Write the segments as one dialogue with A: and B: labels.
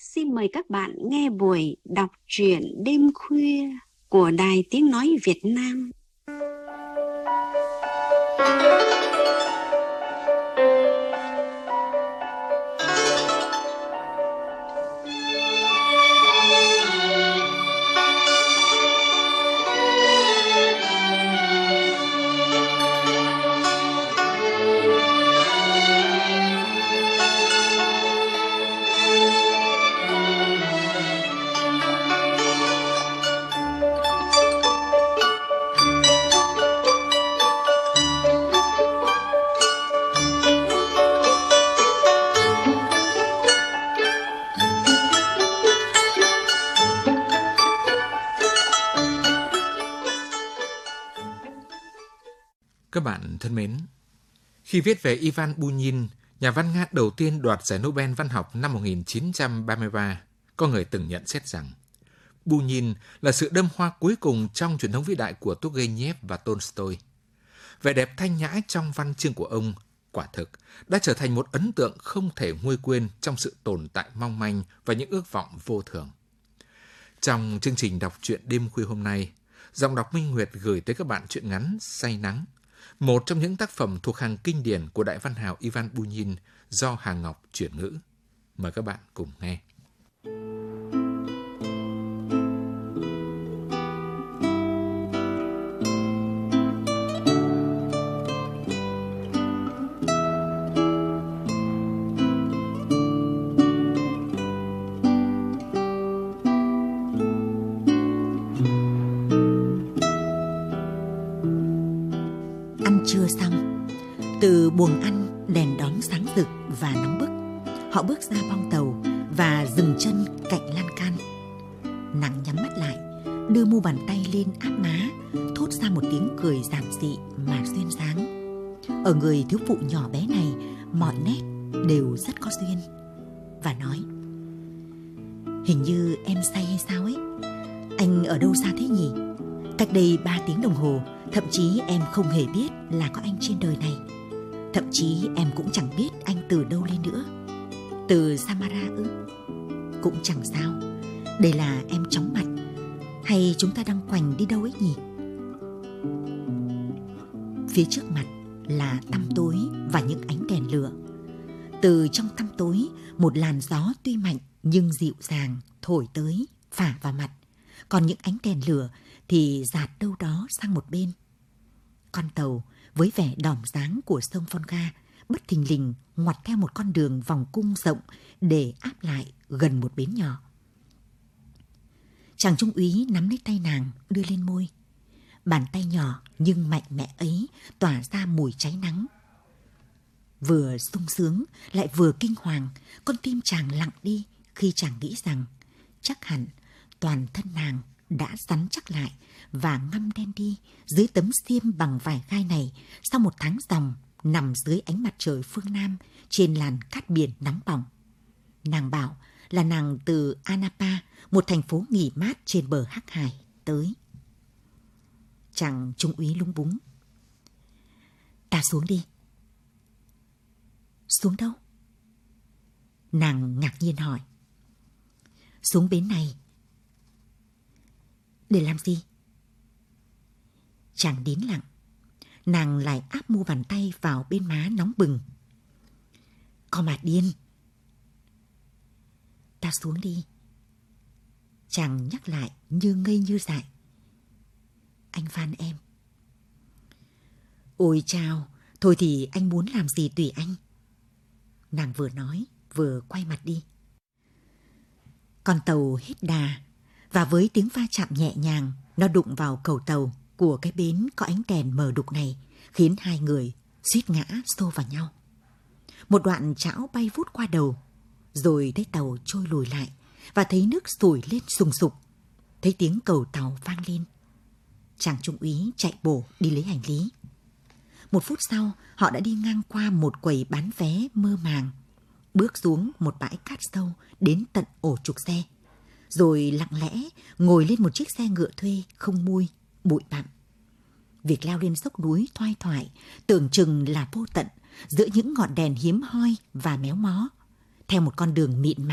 A: xin mời các bạn nghe buổi đọc truyện đêm khuya của Đài Tiếng Nói Việt Nam.
B: Các bạn thân mến, khi viết về Ivan Bunin, nhà văn Nga đầu tiên đoạt giải Nobel văn học năm 1933, có người từng nhận xét rằng Bunin là sự đâm hoa cuối cùng trong truyền thống vĩ đại của Turgenev và Tolstoy. Vẻ đẹp thanh nhã trong văn chương của ông, quả thực, đã trở thành một ấn tượng không thể nguôi quên trong sự tồn tại mong manh và những ước vọng vô thường. Trong chương trình đọc truyện đêm khuya hôm nay, giọng đọc Minh Nguyệt gửi tới các bạn truyện ngắn Say Nắng, một trong những tác phẩm thuộc hàng kinh điển của đại văn hào Ivan Bunin do Hà Ngọc chuyển ngữ. Mời các bạn cùng nghe.
C: Trưa xong, từ buồng ăn đèn đóm sáng rực và nóng bức, họ bước ra bong tàu và dừng chân cạnh lan can. Nàng nhắm mắt lại, đưa mu bàn tay lên áp má, thốt ra một tiếng cười giản dị mà duyên dáng. Ở người thiếu phụ nhỏ bé này, mọi nét đều rất có duyên. Và nói: "Hình như em say hay sao ấy? Anh ở đâu xa thế nhỉ? Cách đây 3 tiếng đồng hồ, thậm chí em không hề biết là có anh trên đời này. Thậm chí em cũng chẳng biết anh từ đâu lên nữa. Từ Samara ư? Cũng chẳng sao. Đây là em chóng mặt, hay chúng ta đang quành đi đâu ấy nhỉ?" Phía trước mặt là tăm tối và những ánh đèn lửa. Từ trong tăm tối, một làn gió tuy mạnh nhưng dịu dàng thổi tới, phả vào mặt. Còn những ánh đèn lửa thì dạt đâu đó sang một bên. Con tàu với vẻ đỏm dáng của sông Volga bất thình lình ngoặt theo một con đường vòng cung rộng để áp lại gần một bến nhỏ. Chàng trung úy nắm lấy tay nàng đưa lên môi. Bàn tay nhỏ nhưng mạnh mẽ ấy tỏa ra mùi cháy nắng. Vừa sung sướng lại vừa kinh hoàng, con tim chàng lặng đi khi chàng nghĩ rằng chắc hẳn toàn thân nàng đã rắn chắc lại và ngăm đen đi dưới tấm xiêm bằng vải gai này sau một tháng ròng nằm dưới ánh mặt trời phương Nam trên làn cát biển nóng bỏng. Nàng bảo là nàng từ Anapa, một thành phố nghỉ mát trên bờ Hắc Hải, tới. Chàng trung úy lúng búng: "Ta xuống đi." "Xuống đâu?" Nàng ngạc nhiên hỏi. "Xuống bến này." "Để làm gì?" Chàng đến lặng. Nàng lại áp mu bàn tay vào bên má nóng bừng. "Con mà điên." "Ta xuống đi." Chàng nhắc lại như ngây như dại. "Anh van em." "Ôi chao, thôi thì anh muốn làm gì tùy anh." Nàng vừa nói vừa quay mặt đi. Con tàu hết đà, và với tiếng va chạm nhẹ nhàng, nó đụng vào cầu tàu của cái bến có ánh đèn mờ đục này, khiến hai người suýt ngã xô vào nhau. Một đoạn chảo bay vút qua đầu, rồi thấy tàu trôi lùi lại và thấy nước sủi lên sùng sục, thấy tiếng cầu tàu vang lên. Chàng trung úy chạy bổ đi lấy hành lý. 1 phút sau, họ đã đi ngang qua một quầy bán vé mơ màng, bước xuống một bãi cát sâu đến tận ổ trục xe, rồi lặng lẽ ngồi lên một chiếc xe ngựa thuê không mui, bụi bặm. Việc leo lên dốc núi thoai thoải tưởng chừng là vô tận giữa những ngọn đèn hiếm hoi và méo mó, theo một con đường mịn màng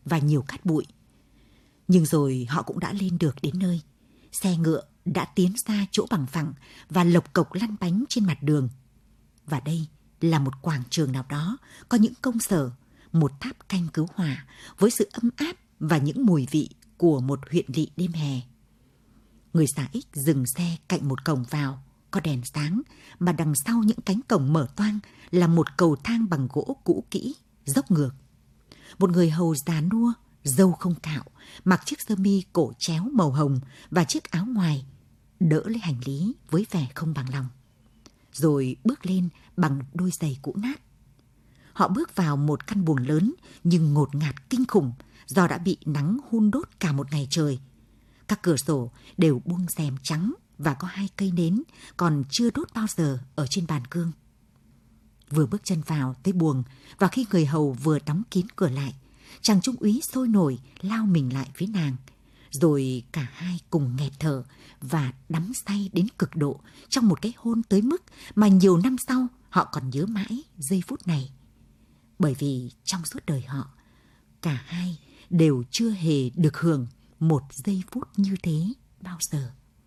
C: và nhiều cát bụi. Nhưng rồi họ cũng đã lên được đến nơi. Xe ngựa đã tiến ra chỗ bằng phẳng và lộc cộc lăn bánh trên mặt đường. Và đây là một quảng trường nào đó, có những công sở, một tháp canh cứu hỏa với sự ấm áp và những mùi vị của một huyện lỵ đêm hè. Người xà ích dừng xe cạnh một cổng vào, có đèn sáng, mà đằng sau những cánh cổng mở toang là một cầu thang bằng gỗ cũ kỹ, dốc ngược. Một người hầu già nua, râu không cạo, mặc chiếc sơ mi cổ chéo màu hồng và chiếc áo ngoài, đỡ lấy hành lý với vẻ không bằng lòng. Rồi bước lên bằng đôi giày cũ nát. Họ bước vào một căn buồng lớn nhưng ngột ngạt kinh khủng do đã bị nắng hun đốt cả một ngày trời. Các cửa sổ đều buông rèm trắng và có 2 cây nến còn chưa đốt bao giờ ở trên bàn gương. Vừa bước chân vào tới buồng và khi người hầu vừa đóng kín cửa lại, chàng trung úy sôi nổi lao mình lại phía nàng. Rồi cả hai cùng nghẹt thở và đắm say đến cực độ trong một cái hôn tới mức mà nhiều năm sau họ còn nhớ mãi giây phút này. Bởi vì trong suốt đời họ, cả hai đều chưa hề được hưởng một giây phút như thế bao giờ.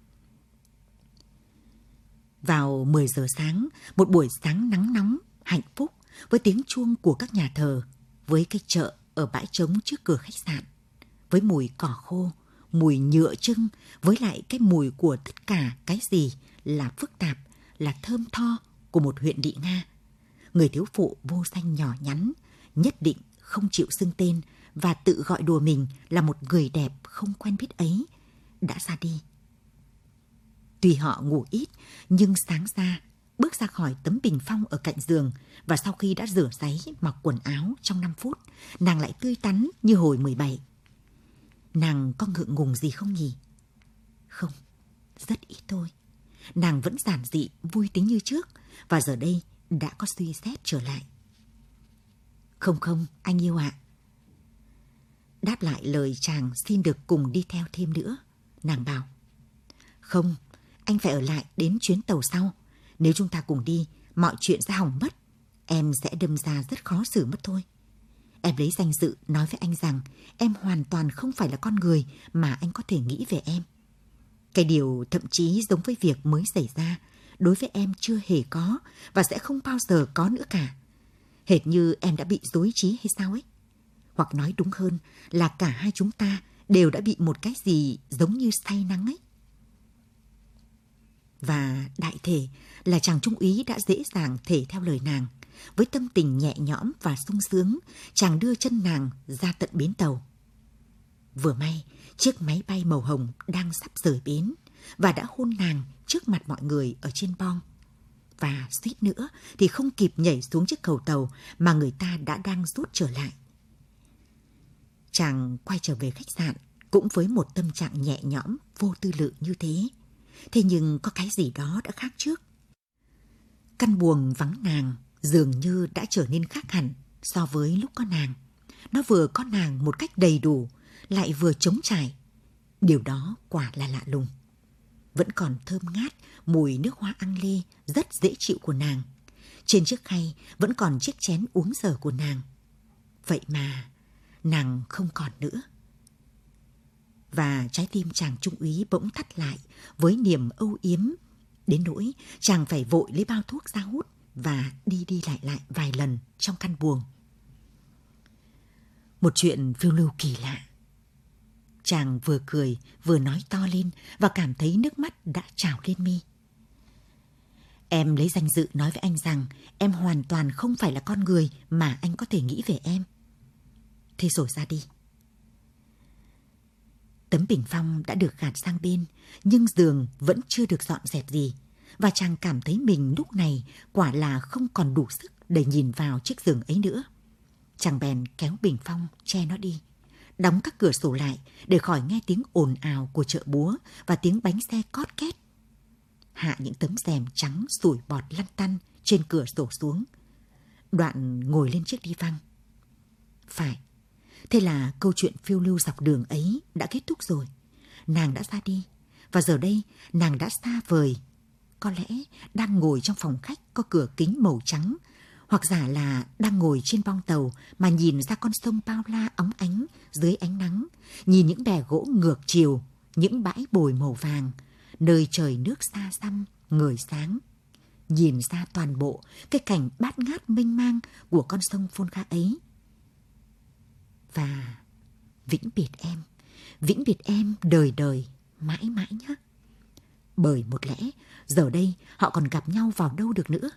C: Vào 10 giờ sáng, một buổi sáng nắng nóng, hạnh phúc với tiếng chuông của các nhà thờ, với cái chợ ở bãi trống trước cửa khách sạn, với mùi cỏ khô, mùi nhựa chưng, với lại cái mùi của tất cả cái gì là phức tạp, là thơm tho của một huyện lỵ Nga. Người thiếu phụ vô danh nhỏ nhắn, nhất định không chịu xưng tên và tự gọi đùa mình là một người đẹp không quen biết ấy, đã ra đi. Tuy họ ngủ ít, nhưng sáng ra, bước ra khỏi tấm bình phong ở cạnh giường và sau khi đã rửa ráy mặc quần áo trong 5 phút, nàng lại tươi tắn như hồi 17. Nàng có ngượng ngùng gì không nhỉ? Không, rất ít thôi. Nàng vẫn giản dị, vui tính như trước và giờ đây đã có suy xét trở lại. Không, anh yêu ạ. Đáp lại lời chàng xin được cùng đi theo thêm nữa, nàng bảo. Không, anh phải ở lại đến chuyến tàu sau. Nếu chúng ta cùng đi, mọi chuyện sẽ hỏng mất. Em sẽ đâm ra rất khó xử mất thôi. Em lấy danh dự nói với anh rằng em hoàn toàn không phải là con người mà anh có thể nghĩ về em. Cái điều thậm chí giống với việc mới xảy ra, đối với em chưa hề có và sẽ không bao giờ có nữa cả. Hệt như em đã bị rối trí hay sao ấy. Hoặc nói đúng hơn là cả hai chúng ta đều đã bị một cái gì giống như say nắng ấy. Và đại thể là chàng trung úy đã dễ dàng thể theo lời nàng. Với tâm tình nhẹ nhõm và sung sướng, chàng đưa chân nàng ra tận bến tàu. Vừa may, chiếc máy bay màu hồng đang sắp rời bến và đã hôn nàng trước mặt mọi người ở trên bong. Và suýt nữa thì không kịp nhảy xuống chiếc cầu tàu mà người ta đã đang rút trở lại. Chàng quay trở về khách sạn cũng với một tâm trạng nhẹ nhõm, vô tư lự như thế. Thế nhưng có cái gì đó đã khác trước. Căn buồng vắng nàng dường như đã trở nên khác hẳn so với lúc có nàng. Nó vừa có nàng một cách đầy đủ, lại vừa trống trải. Điều đó quả là lạ lùng. Vẫn còn thơm ngát mùi nước hoa ăn lê rất dễ chịu của nàng. Trên chiếc khay vẫn còn chiếc chén uống dở của nàng. Vậy mà nàng không còn nữa. Và trái tim chàng trung úy bỗng thắt lại với niềm âu yếm, đến nỗi chàng phải vội lấy bao thuốc ra hút và đi lại vài lần trong căn buồng. Một chuyện phiêu lưu kỳ lạ. Chàng vừa cười vừa nói to lên và cảm thấy nước mắt đã trào lên mi. Em lấy danh dự nói với anh rằng em hoàn toàn không phải là con người mà anh có thể nghĩ về em. Thế rồi ra đi. Tấm bình phong đã được gạt sang bên, nhưng giường vẫn chưa được dọn dẹp gì. Và chàng cảm thấy mình lúc này quả là không còn đủ sức để nhìn vào chiếc giường ấy nữa. Chàng bèn kéo bình phong che nó đi, đóng các cửa sổ lại để khỏi nghe tiếng ồn ào của chợ búa và tiếng bánh xe cót két. Hạ những tấm rèm trắng sủi bọt lăn tăn trên cửa sổ xuống. Đoạn ngồi lên chiếc đi văng. Phải, thế là câu chuyện phiêu lưu dọc đường ấy đã kết thúc rồi. Nàng đã ra đi, và giờ đây nàng đã xa vời. Có lẽ đang ngồi trong phòng khách có cửa kính màu trắng, hoặc giả là đang ngồi trên bong tàu mà nhìn ra con sông bao la óng ánh dưới ánh nắng, nhìn những bè gỗ ngược chiều, những bãi bồi màu vàng, nơi trời nước xa xăm, ngời sáng. Nhìn ra toàn bộ cái cảnh bát ngát mênh mang của con sông Volga ấy. Và vĩnh biệt em đời đời, mãi mãi nhé. Bởi một lẽ, giờ đây họ còn gặp nhau vào đâu được nữa.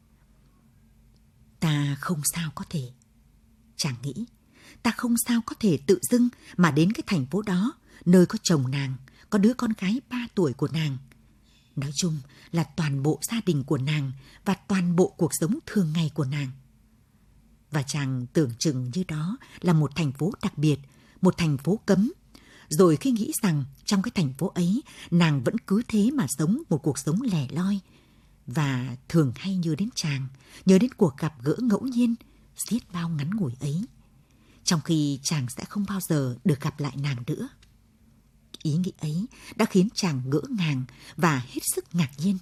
C: Ta không sao có thể, chàng nghĩ, ta không sao có thể tự dưng mà đến cái thành phố đó, nơi có chồng nàng, có đứa con gái 3 tuổi của nàng. Nói chung là toàn bộ gia đình của nàng và toàn bộ cuộc sống thường ngày của nàng. Và chàng tưởng chừng như đó là một thành phố đặc biệt, một thành phố cấm. Rồi khi nghĩ rằng trong cái thành phố ấy, nàng vẫn cứ thế mà sống một cuộc sống lẻ loi. Và thường hay nhớ đến chàng, nhớ đến cuộc gặp gỡ ngẫu nhiên, xiết bao ngắn ngủi ấy. Trong khi chàng sẽ không bao giờ được gặp lại nàng nữa. Ý nghĩ ấy đã khiến chàng ngỡ ngàng và hết sức ngạc nhiên.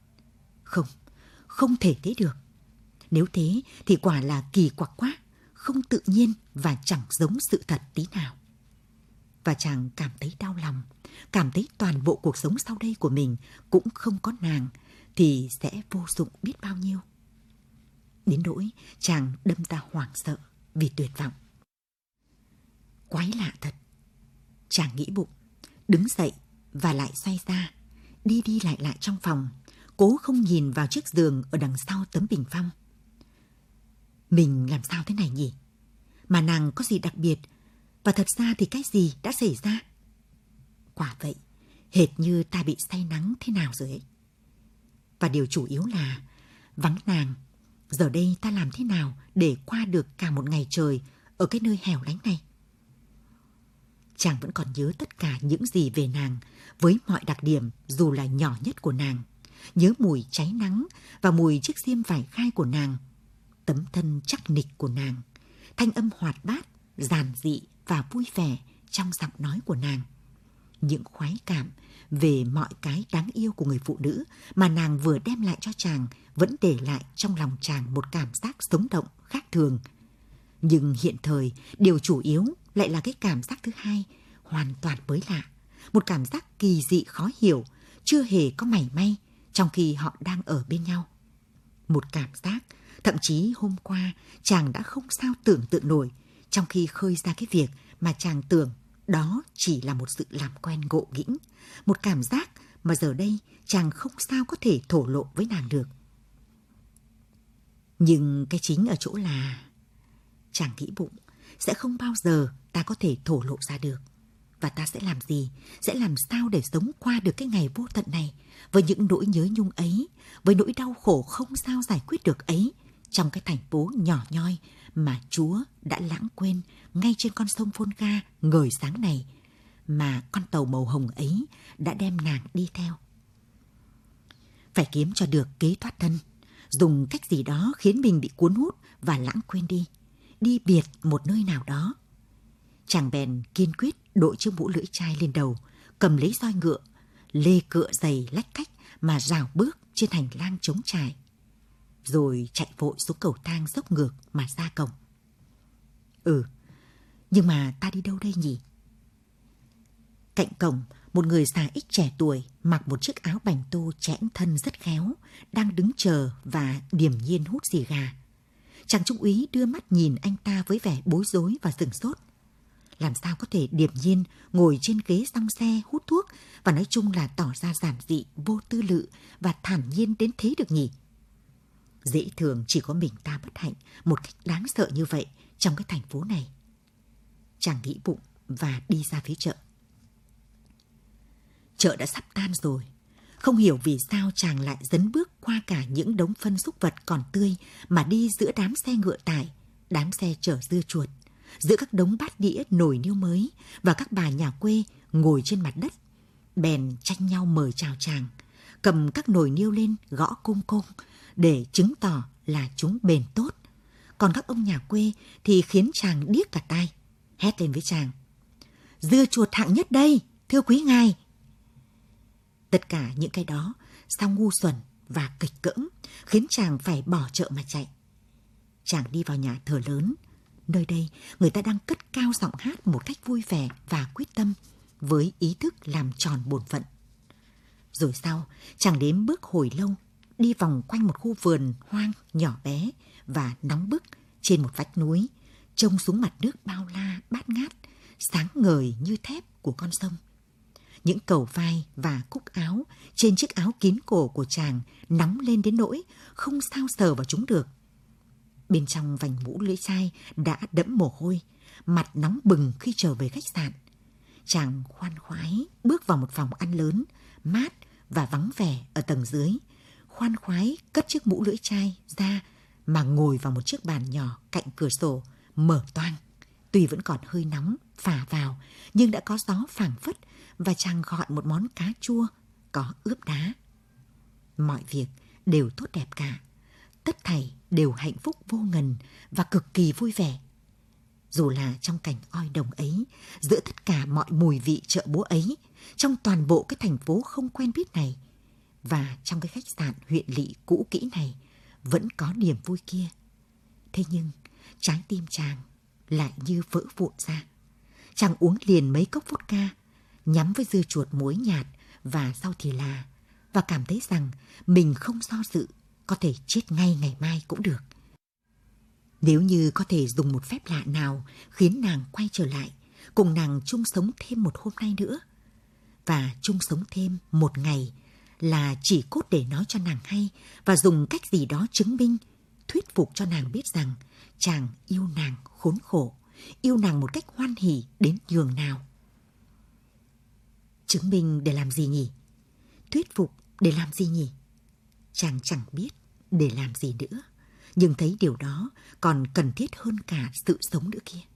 C: Không thể thế được. Nếu thế thì quả là kỳ quặc quá, không tự nhiên và chẳng giống sự thật tí nào. Và chàng cảm thấy đau lòng, cảm thấy toàn bộ cuộc sống sau đây của mình cũng không có nàng thì sẽ vô dụng biết bao nhiêu. Đến nỗi chàng đâm ra hoảng sợ vì tuyệt vọng. Quái lạ thật. Chàng nghĩ bụng, đứng dậy và lại xoay ra, đi lại trong phòng, cố không nhìn vào chiếc giường ở đằng sau tấm bình phong. Mình làm sao thế này nhỉ? Mà nàng có gì đặc biệt? Và thật ra thì cái gì đã xảy ra? Quả vậy, hệt như ta bị say nắng thế nào rồi ấy. Và điều chủ yếu là vắng nàng. Giờ đây ta làm thế nào để qua được cả một ngày trời ở cái nơi hẻo lánh này? Chàng vẫn còn nhớ tất cả những gì về nàng, với mọi đặc điểm dù là nhỏ nhất của nàng. Nhớ mùi cháy nắng và mùi chiếc xiêm vải gai của nàng, tấm thân chắc nịch của nàng, thanh âm hoạt bát, giản dị và vui vẻ trong giọng nói của nàng. Những khoái cảm về mọi cái đáng yêu của người phụ nữ mà nàng vừa đem lại cho chàng vẫn để lại trong lòng chàng một cảm giác sống động khác thường. Nhưng hiện thời, điều chủ yếu lại là cái cảm giác thứ hai, hoàn toàn mới lạ. Một cảm giác kỳ dị khó hiểu, chưa hề có mảy may trong khi họ đang ở bên nhau. Một cảm giác, thậm chí hôm qua chàng đã không sao tưởng tượng nổi, trong khi khơi ra cái việc mà chàng tưởng đó chỉ là một sự làm quen ngộ nghĩnh. Một cảm giác mà giờ đây chàng không sao có thể thổ lộ với nàng được. Nhưng cái chính ở chỗ là chàng nghĩ bụng, sẽ không bao giờ ta có thể thổ lộ ra được. Và ta sẽ làm gì? Sẽ làm sao để sống qua được cái ngày vô tận này, với những nỗi nhớ nhung ấy, với nỗi đau khổ không sao giải quyết được ấy, trong cái thành phố nhỏ nhoi mà Chúa đã lãng quên ngay trên con sông Volga ngời sáng này, mà con tàu màu hồng ấy đã đem nàng đi theo. Phải kiếm cho được kế thoát thân, dùng cách gì đó khiến mình bị cuốn hút và lãng quên đi biệt một nơi nào đó. Chàng bèn kiên quyết đội chiếc mũ lưỡi chai lên đầu, cầm lấy roi ngựa, lê cựa giày lách cách mà rào bước trên hành lang trống trải, rồi chạy vội xuống cầu thang dốc ngược mà ra cổng. Nhưng mà ta đi đâu đây nhỉ? Cạnh cổng, một người già ít trẻ tuổi mặc một chiếc áo bành tô chẽn thân rất khéo, đang đứng chờ và điềm nhiên hút xì gà. Chàng trung úy đưa mắt nhìn anh ta với vẻ bối rối và sửng sốt. Làm sao có thể điềm nhiên ngồi trên ghế trong xe hút thuốc và nói chung là tỏ ra giản dị, vô tư lự và thản nhiên đến thế được nhỉ? Dễ thường chỉ có mình ta bất hạnh một cách đáng sợ như vậy trong cái thành phố này. Chàng nghĩ bụng và đi ra phía chợ. Chợ đã sắp tan rồi. Không hiểu vì sao chàng lại dấn bước qua cả những đống phân súc vật còn tươi mà đi giữa đám xe ngựa tải, đám xe chở dưa chuột, giữa các đống bát đĩa nồi niêu mới và các bà nhà quê ngồi trên mặt đất, bèn tranh nhau mời chào chàng, cầm các nồi niêu lên gõ cung cung để chứng tỏ là chúng bền tốt. Còn các ông nhà quê thì khiến chàng điếc cả tai, hét lên với chàng: "Dưa chuột hạng nhất đây, thưa quý ngài." Tất cả những cái đó sao ngu xuẩn và kịch cỡm, khiến chàng phải bỏ chợ mà chạy. chàng đi vào nhà thờ lớn. Nơi đây, người ta đang cất cao giọng hát một cách vui vẻ và quyết tâm, với ý thức làm tròn bổn phận. Rồi sau, chàng đếm bước hồi lâu, đi vòng quanh một khu vườn hoang nhỏ bé và nóng bức trên một vách núi, trông xuống mặt nước bao la bát ngát, sáng ngời như thép của con sông. Những cầu vai và cúc áo trên chiếc áo kín cổ của chàng nóng lên đến nỗi không sao sờ vào chúng được. Bên trong vành mũ lưỡi chai đã đẫm mồ hôi, mặt nóng bừng khi trở về khách sạn. Chàng khoan khoái bước vào một phòng ăn lớn, mát và vắng vẻ ở tầng dưới. Khoan khoái cất chiếc mũ lưỡi chai ra mà ngồi vào một chiếc bàn nhỏ cạnh cửa sổ, mở toang. Tuy vẫn còn hơi nóng phả vào, nhưng đã có gió phảng phất và chàng gọi một món cá chua có ướp đá. Mọi việc đều tốt đẹp cả. Tất thảy đều hạnh phúc vô ngần và cực kỳ vui vẻ. Dù là trong cảnh oi đồng ấy, giữa tất cả mọi mùi vị chợ búa ấy, trong toàn bộ cái thành phố không quen biết này, và trong cái khách sạn huyện lỵ cũ kỹ này, vẫn có niềm vui kia. Thế nhưng, trái tim chàng lại như vỡ vụn ra. Chàng uống liền mấy cốc vodka, nhắm với dưa chuột muối nhạt và rau thì là, và cảm thấy rằng mình không do dự, có thể chết ngay ngày mai cũng được. Nếu như có thể dùng một phép lạ nào khiến nàng quay trở lại, cùng nàng chung sống thêm một hôm nay nữa, và chung sống thêm một ngày, là chỉ cốt để nói cho nàng hay và dùng cách gì đó chứng minh, thuyết phục cho nàng biết rằng chàng yêu nàng khốn khổ, yêu nàng một cách hoan hỉ đến nhường nào. Chứng minh để làm gì nhỉ? Thuyết phục để làm gì nhỉ? Chàng chẳng biết để làm gì nữa, nhưng thấy điều đó còn cần thiết hơn cả sự sống nữa kia.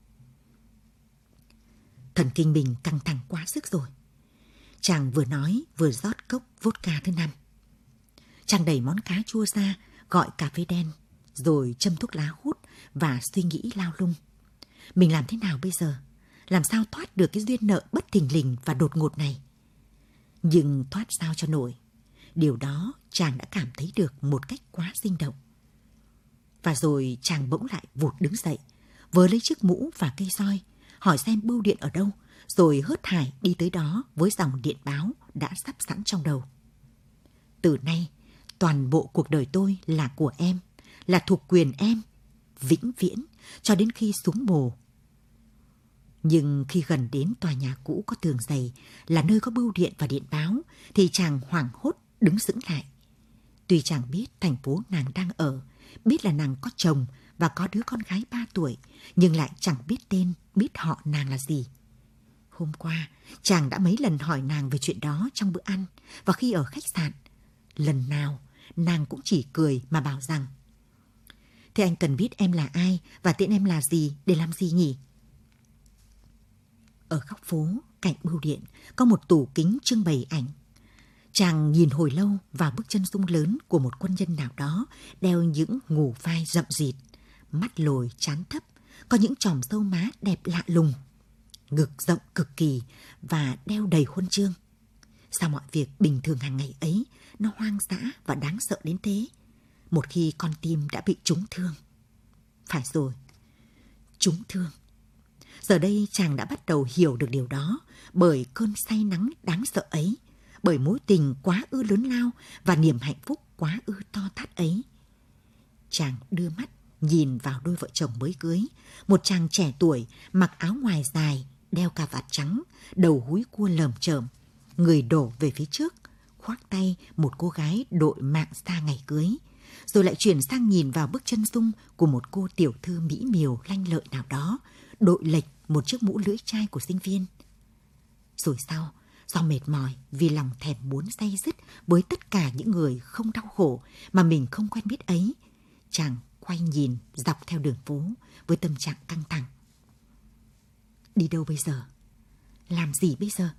C: Thần kinh mình căng thẳng quá sức rồi. Chàng vừa nói vừa rót cốc vodka thứ 5. Chàng đẩy món cá chua ra, gọi cà phê đen, rồi châm thuốc lá hút và suy nghĩ lao lung. Mình làm thế nào bây giờ? Làm sao thoát được cái duyên nợ bất thình lình và đột ngột này? Nhưng thoát sao cho nổi? Điều đó chàng đã cảm thấy được một cách quá sinh động. Và rồi chàng bỗng lại vụt đứng dậy, vớ lấy chiếc mũ và cây roi, hỏi xem bưu điện ở đâu, rồi hớt hải đi tới đó với dòng điện báo đã sắp sẵn trong đầu. Từ nay, toàn bộ cuộc đời tôi là của em, là thuộc quyền em, vĩnh viễn, cho đến khi xuống mồ. Nhưng khi gần đến tòa nhà cũ có tường dày, là nơi có bưu điện và điện báo, thì chàng hoảng hốt đứng sững lại. Tuy chàng biết thành phố nàng đang ở, biết là nàng có chồng và có đứa con gái 3 tuổi, nhưng lại chẳng biết tên, biết họ nàng là gì. Hôm qua, chàng đã mấy lần hỏi nàng về chuyện đó trong bữa ăn và khi ở khách sạn. Lần nào, nàng cũng chỉ cười mà bảo rằng: "Thế anh cần biết em là ai và tên em là gì để làm gì nhỉ?" Ở góc phố, cạnh bưu điện, có một tủ kính trưng bày ảnh. Chàng nhìn hồi lâu vào bức chân dung lớn của một quân nhân nào đó, đeo những ngủ vai rậm rịt, mắt lồi trán thấp, có những chòm râu má đẹp lạ lùng, ngực rộng cực kỳ và đeo đầy huân chương. Sao mọi việc bình thường hàng ngày ấy nó hoang dã và đáng sợ đến thế, một khi con tim đã bị trúng thương? Phải rồi, trúng thương. Giờ đây chàng đã bắt đầu hiểu được điều đó bởi cơn say nắng đáng sợ ấy, bởi mối tình quá ư lớn lao và niềm hạnh phúc quá ư to tát ấy. Chàng đưa mắt nhìn vào đôi vợ chồng mới cưới, một chàng trẻ tuổi mặc áo ngoài dài, đeo cà vạt trắng, đầu húi cua lởm chởm, người đổ về phía trước, khoác tay một cô gái đội mạng xa ngày cưới, rồi lại chuyển sang nhìn vào bức chân dung của một cô tiểu thư mỹ miều lanh lợi nào đó, đội lệch một chiếc mũ lưỡi chai của sinh viên. Rồi sau, do mệt mỏi vì lòng thèm muốn day dứt với tất cả những người không đau khổ mà mình không quen biết ấy, chàng quay nhìn dọc theo đường phố với tâm trạng căng thẳng. Đi đâu bây giờ? Làm gì bây giờ?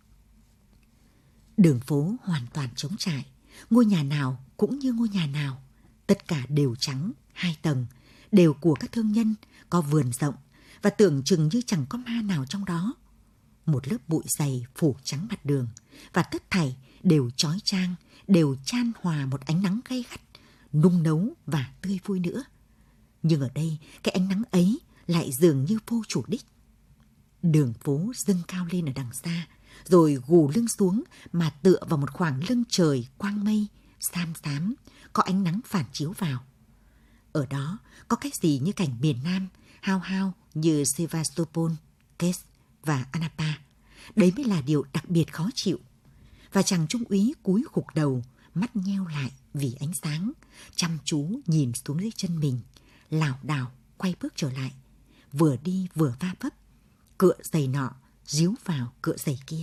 C: Đường phố hoàn toàn trống trải, ngôi nhà nào cũng như ngôi nhà nào, tất cả đều trắng, 2 tầng, đều của các thương nhân, có vườn rộng và tưởng chừng như chẳng có ma nào trong đó. Một lớp bụi dày phủ trắng mặt đường và tất thảy đều chói chang, đều chan hòa một ánh nắng gay gắt, nung nấu và tươi vui nữa. Nhưng ở đây, cái ánh nắng ấy lại dường như vô chủ đích. Đường phố dâng cao lên ở đằng xa, rồi gù lưng xuống mà tựa vào một khoảng lưng trời quang mây, xám xám, có ánh nắng phản chiếu vào. Ở đó có cái gì như cảnh miền Nam, hao hao như Sevastopol, Kiev và Anapa. Đấy mới là điều đặc biệt khó chịu. Và chàng trung úy cúi gục đầu, mắt nheo lại vì ánh sáng, chăm chú nhìn xuống dưới chân mình, lảo đảo quay bước trở lại, vừa đi vừa va vấp, cựa giày nọ díu vào cựa giày kia.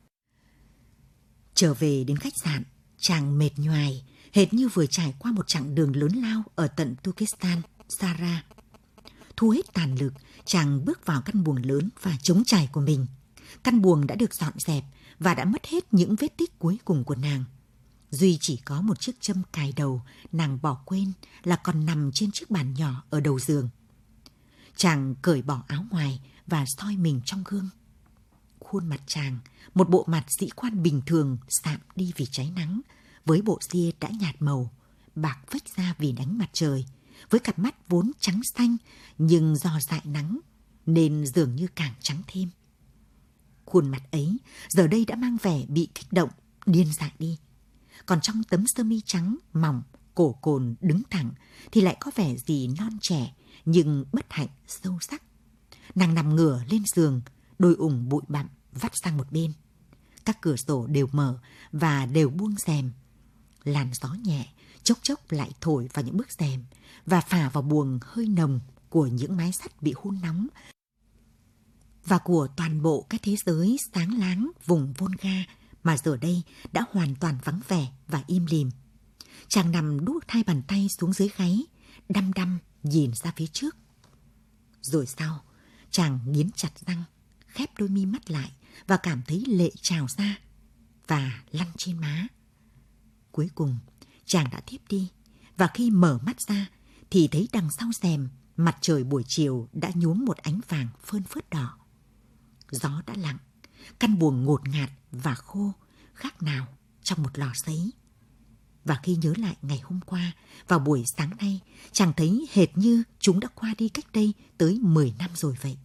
C: Trở về đến khách sạn, chàng mệt nhoài, hệt như vừa trải qua một chặng đường lớn lao ở tận Turkestan, Sara. Thu hết tàn lực, chàng bước vào căn buồng lớn và trống trải của mình. Căn buồng đã được dọn dẹp và đã mất hết những vết tích cuối cùng của nàng. Duy chỉ có một chiếc châm cài đầu nàng bỏ quên là còn nằm trên chiếc bàn nhỏ ở đầu giường. Chàng cởi bỏ áo ngoài và soi mình trong gương. Khuôn mặt chàng, một bộ mặt sĩ quan bình thường sạm đi vì cháy nắng, với bộ ria đã nhạt màu, bạc vách ra vì đánh mặt trời, với cặp mắt vốn trắng xanh nhưng do dại nắng nên dường như càng trắng thêm. Khuôn mặt ấy giờ đây đã mang vẻ bị kích động, điên dại đi. Còn trong tấm sơ mi trắng mỏng, cổ cồn đứng thẳng thì lại có vẻ gì non trẻ nhưng bất hạnh sâu sắc. Nàng nằm ngửa lên giường, đôi ủng bụi bặm vắt sang một bên. Các cửa sổ đều mở và đều buông rèm. Làn gió nhẹ chốc chốc lại thổi vào những bức rèm và phả vào buồng hơi nồng của những mái sắt bị hun nóng và của toàn bộ cái thế giới sáng láng vùng Volga mà giờ đây đã hoàn toàn vắng vẻ và im lìm. Chàng nằm đút hai bàn tay xuống dưới gáy, đăm đăm nhìn ra phía trước. Rồi sau, chàng nghiến chặt răng, khép đôi mi mắt lại và cảm thấy lệ trào ra và lăn trên má. Cuối cùng, chàng đã thiếp đi và khi mở mắt ra thì thấy đằng sau rèm mặt trời buổi chiều đã nhuốm một ánh vàng phơn phớt đỏ. Gió đã lặng, căn buồng ngột ngạt và khô, khác nào trong một lò sấy. Và khi nhớ lại ngày hôm qua, vào buổi sáng nay, chàng thấy hệt như chúng đã qua đi cách đây tới 10 năm rồi vậy.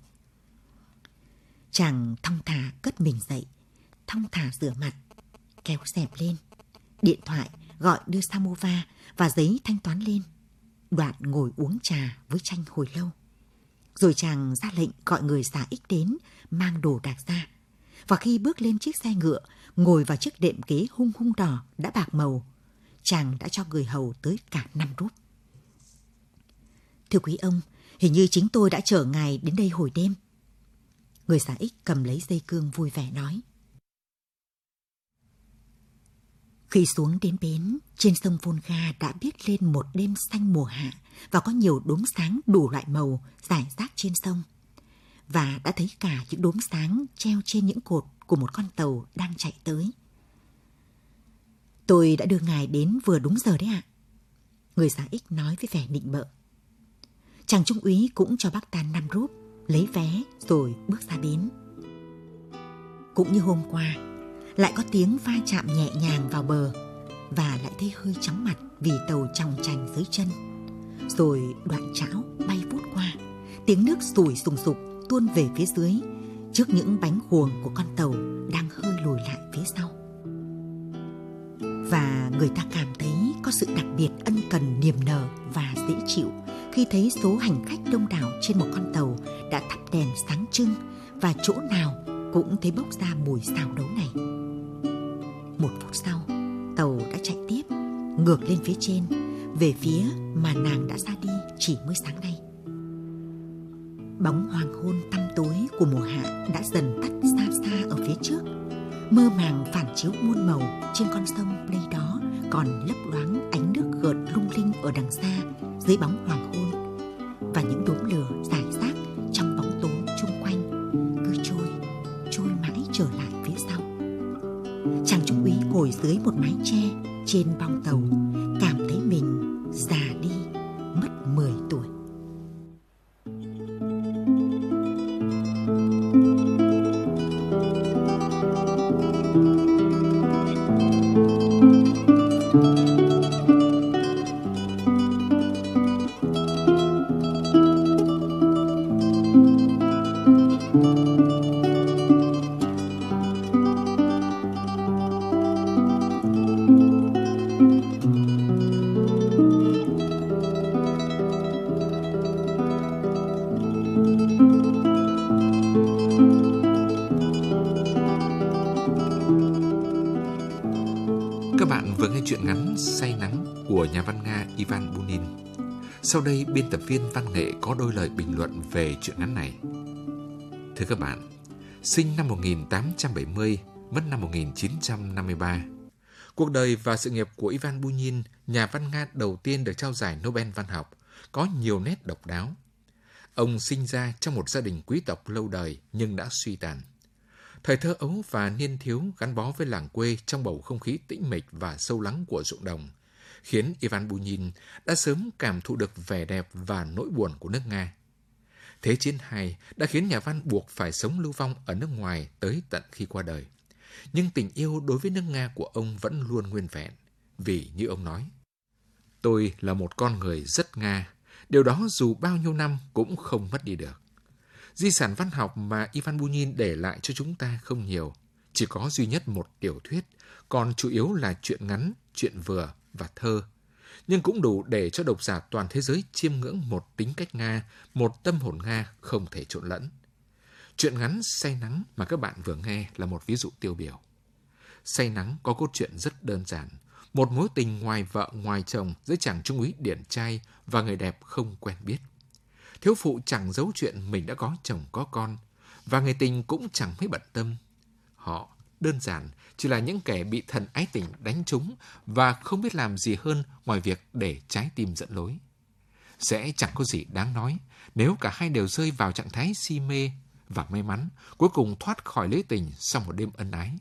C: Chàng thong thả cất mình dậy, thong thả rửa mặt, kéo rèm lên, điện thoại gọi đưa samovar và giấy thanh toán lên. Đoạn ngồi uống trà với Tranh hồi lâu. Rồi chàng ra lệnh gọi người xà ích đến, mang đồ đạc ra. Và khi bước lên chiếc xe ngựa, ngồi vào chiếc đệm ghế hung hung đỏ đã bạc màu, chàng đã cho người hầu tới cả 5 rúp. Thưa quý ông, hình như chính tôi đã chở ngài đến đây hồi đêm. Người xà ích cầm lấy dây cương vui vẻ nói. Khi xuống đến bến, trên sông Volga đã biết lên một đêm xanh mùa hạ và có nhiều đốm sáng đủ loại màu rải rác trên sông. Và đã thấy cả những đốm sáng treo trên những cột của một con tàu đang chạy tới. Tôi đã đưa ngài đến vừa đúng giờ đấy ạ. Người xà ích nói với vẻ nịnh bợ. Chàng trung úy cũng cho bác ta 5 rúp, lấy vé rồi bước ra bến. Cũng như hôm qua, lại có tiếng va chạm nhẹ nhàng vào bờ và lại thấy hơi chóng mặt vì tàu chòng chành dưới chân. Rồi đoạn chảo bay vút qua, tiếng nước sủi sùng sục tuôn về phía dưới trước những bánh guồng của con tàu đang hơi lùi lại phía sau. Và người ta cảm thấy có sự đặc biệt ân cần niềm nở và dễ chịu khi thấy số hành khách đông đảo trên một con tàu đã thắp đèn sáng trưng và chỗ nào cũng thấy bốc ra mùi xào đấu này. 1 phút sau, tàu đã chạy tiếp, ngược lên phía trên, về phía mà nàng đã ra đi chỉ mới sáng nay. Bóng hoàng hôn tăm tối của mùa hạ đã dần tắt xa xa ở phía trước. Mơ màng phản chiếu muôn màu trên con sông đây đó còn lấp loáng ánh nước gợn lung linh ở đằng xa dưới bóng hoàng hôn. Và những đốm lửa rải rác trong bóng tối chung quanh cứ trôi mãi trở lại phía sau. Chàng trung úy ngồi dưới một mái che trên bong tàu, cảm thấy mình già đi mất 10 tuổi.
B: truyện ngắn Say nắng của nhà văn Nga Ivan Bunin. Sau đây, biên tập viên văn nghệ có đôi lời bình luận về truyện ngắn này. Thưa các bạn, sinh năm 1870, mất năm 1953. Cuộc đời và sự nghiệp của Ivan Bunin, nhà văn Nga đầu tiên được trao giải Nobel văn học, có nhiều nét độc đáo. Ông sinh ra trong một gia đình quý tộc lâu đời nhưng đã suy tàn. Thời thơ ấu và niên thiếu gắn bó với làng quê trong bầu không khí tĩnh mịch và sâu lắng của ruộng đồng, khiến Ivan Bunin đã sớm cảm thụ được vẻ đẹp và nỗi buồn của nước Nga. Thế chiến II đã khiến nhà văn buộc phải sống lưu vong ở nước ngoài tới tận khi qua đời. Nhưng tình yêu đối với nước Nga của ông vẫn luôn nguyên vẹn, vì như ông nói, tôi là một con người rất Nga, điều đó dù bao nhiêu năm cũng không mất đi được. Di sản văn học mà Ivan Bunin để lại cho chúng ta không nhiều, chỉ có duy nhất một tiểu thuyết, còn chủ yếu là truyện ngắn, truyện vừa và thơ. Nhưng cũng đủ để cho độc giả toàn thế giới chiêm ngưỡng một tính cách Nga, một tâm hồn Nga không thể trộn lẫn. Truyện ngắn Say nắng mà các bạn vừa nghe là một ví dụ tiêu biểu. Say nắng có cốt truyện rất đơn giản, một mối tình ngoài vợ ngoài chồng giữa chàng trung úy điển trai và người đẹp không quen biết. Thiếu phụ chẳng giấu chuyện mình đã có chồng có con, và người tình cũng chẳng mấy bận tâm. Họ đơn giản chỉ là những kẻ bị thần ái tình đánh trúng và không biết làm gì hơn ngoài việc để trái tim dẫn lối. Sẽ chẳng có gì đáng nói nếu cả hai đều rơi vào trạng thái si mê và may mắn cuối cùng thoát khỏi lưới tình sau một đêm ân ái.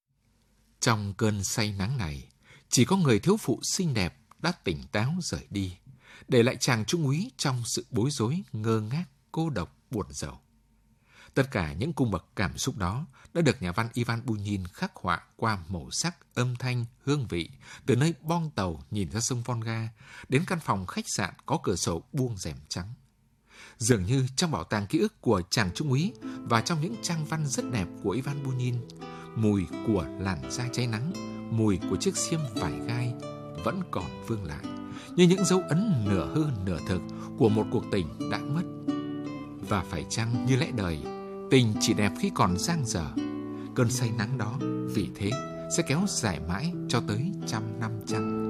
B: Trong cơn say nắng này, chỉ có người thiếu phụ xinh đẹp đã tỉnh táo rời đi, để lại chàng trung úy trong sự bối rối, ngơ ngác, cô độc, buồn rầu. Tất cả những cung bậc cảm xúc đó đã được nhà văn Ivan Bunin khắc họa qua màu sắc, âm thanh, hương vị, từ nơi boong tàu nhìn ra sông Volga đến căn phòng khách sạn có cửa sổ buông rèm trắng. Dường như trong bảo tàng ký ức của chàng trung úy và trong những trang văn rất đẹp của Ivan Bunin, mùi của làn da cháy nắng, mùi của chiếc xiêm vải gai vẫn còn vương lại, như những dấu ấn nửa hư nửa thực của một cuộc tình đã mất. Và phải chăng như lẽ đời, tình chỉ đẹp khi còn dang dở, cơn say nắng đó vì thế sẽ kéo dài mãi cho tới 100 năm chăng?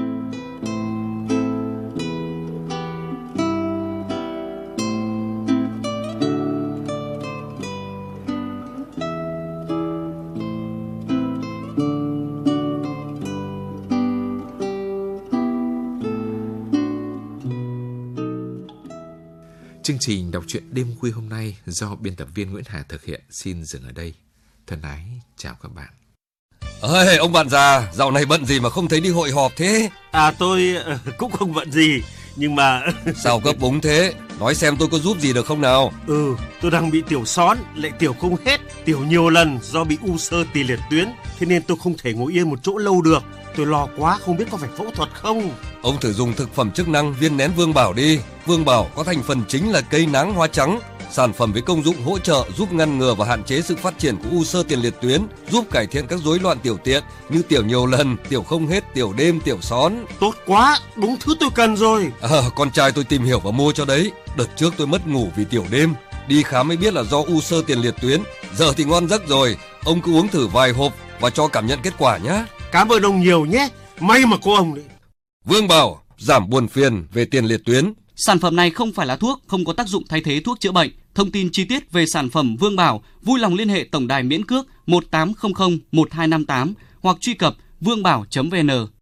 B: Chương trình đọc truyện đêm khuya hôm nay do biên tập viên Nguyễn Hà thực hiện xin dừng ở đây. Thân ái, chào các bạn.
D: Ơi, ông bạn già, dạo này bận gì mà không thấy đi hội họp thế?
E: Tôi cũng không bận gì, nhưng mà...
D: Sao gấp úng thế? Nói xem tôi có giúp gì được không nào?
E: Tôi đang bị tiểu són, lại tiểu không hết, tiểu nhiều lần do bị u xơ tiền liệt tuyến, thế nên tôi không thể ngồi yên một chỗ lâu được. Tôi lo quá, không biết có phải phẫu thuật không.
D: Ông thử dùng thực phẩm chức năng viên nén Vương Bảo đi. Vương Bảo có thành phần chính là cây nắng hoa trắng, sản phẩm với công dụng hỗ trợ giúp ngăn ngừa và hạn chế sự phát triển của u xơ tiền liệt tuyến, giúp cải thiện các rối loạn tiểu tiện như tiểu nhiều lần, tiểu không hết, tiểu đêm, tiểu són.
E: Tốt quá, đúng thứ tôi cần rồi.
D: Con trai tôi tìm hiểu và mua cho đấy. Đợt trước tôi mất ngủ vì tiểu đêm, đi khám mới biết là do u xơ tiền liệt tuyến. Giờ thì ngon giấc rồi, ông cứ uống thử vài hộp và cho cảm nhận kết quả nhé.
E: Cảm ơn ông nhiều nhé, may mà có ông đấy.
D: Vương Bảo giảm buồn phiền về tiền liệt tuyến.
F: Sản phẩm này không phải là thuốc, không có tác dụng thay thế thuốc chữa bệnh. Thông tin chi tiết về sản phẩm Vương Bảo vui lòng liên hệ tổng đài miễn cước 1800 1258 hoặc truy cập vương bảo.vn.